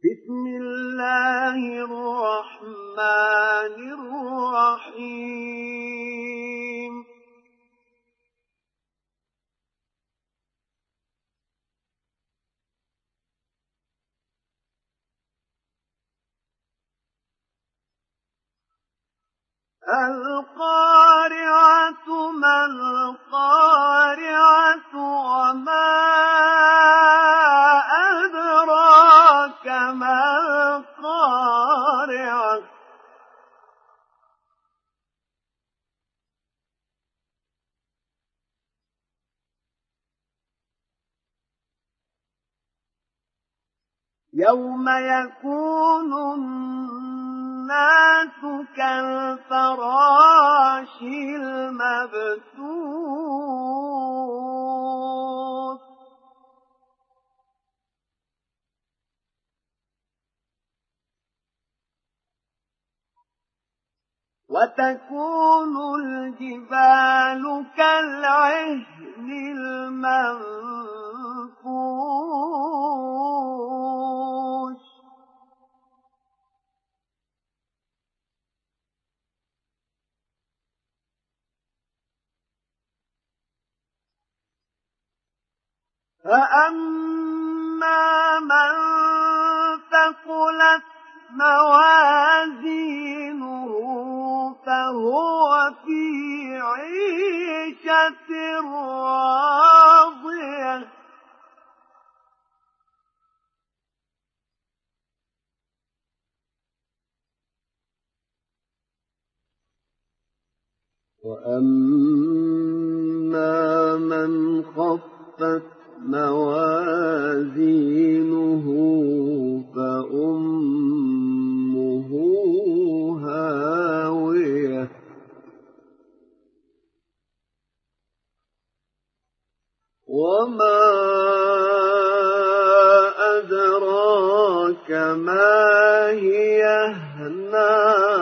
بسم الله الرحمن الرحيم القارعة ما القارعة وما أدراك ما القارعة يوم يكون الناس كالفراش المبثوث وتكون الجبال كالعهن المنفوش فأما من ثقلت موازينه فهو في عيشة راضية وأما من خفت موازينه فأمه هاوية وما أدراك ما هي نار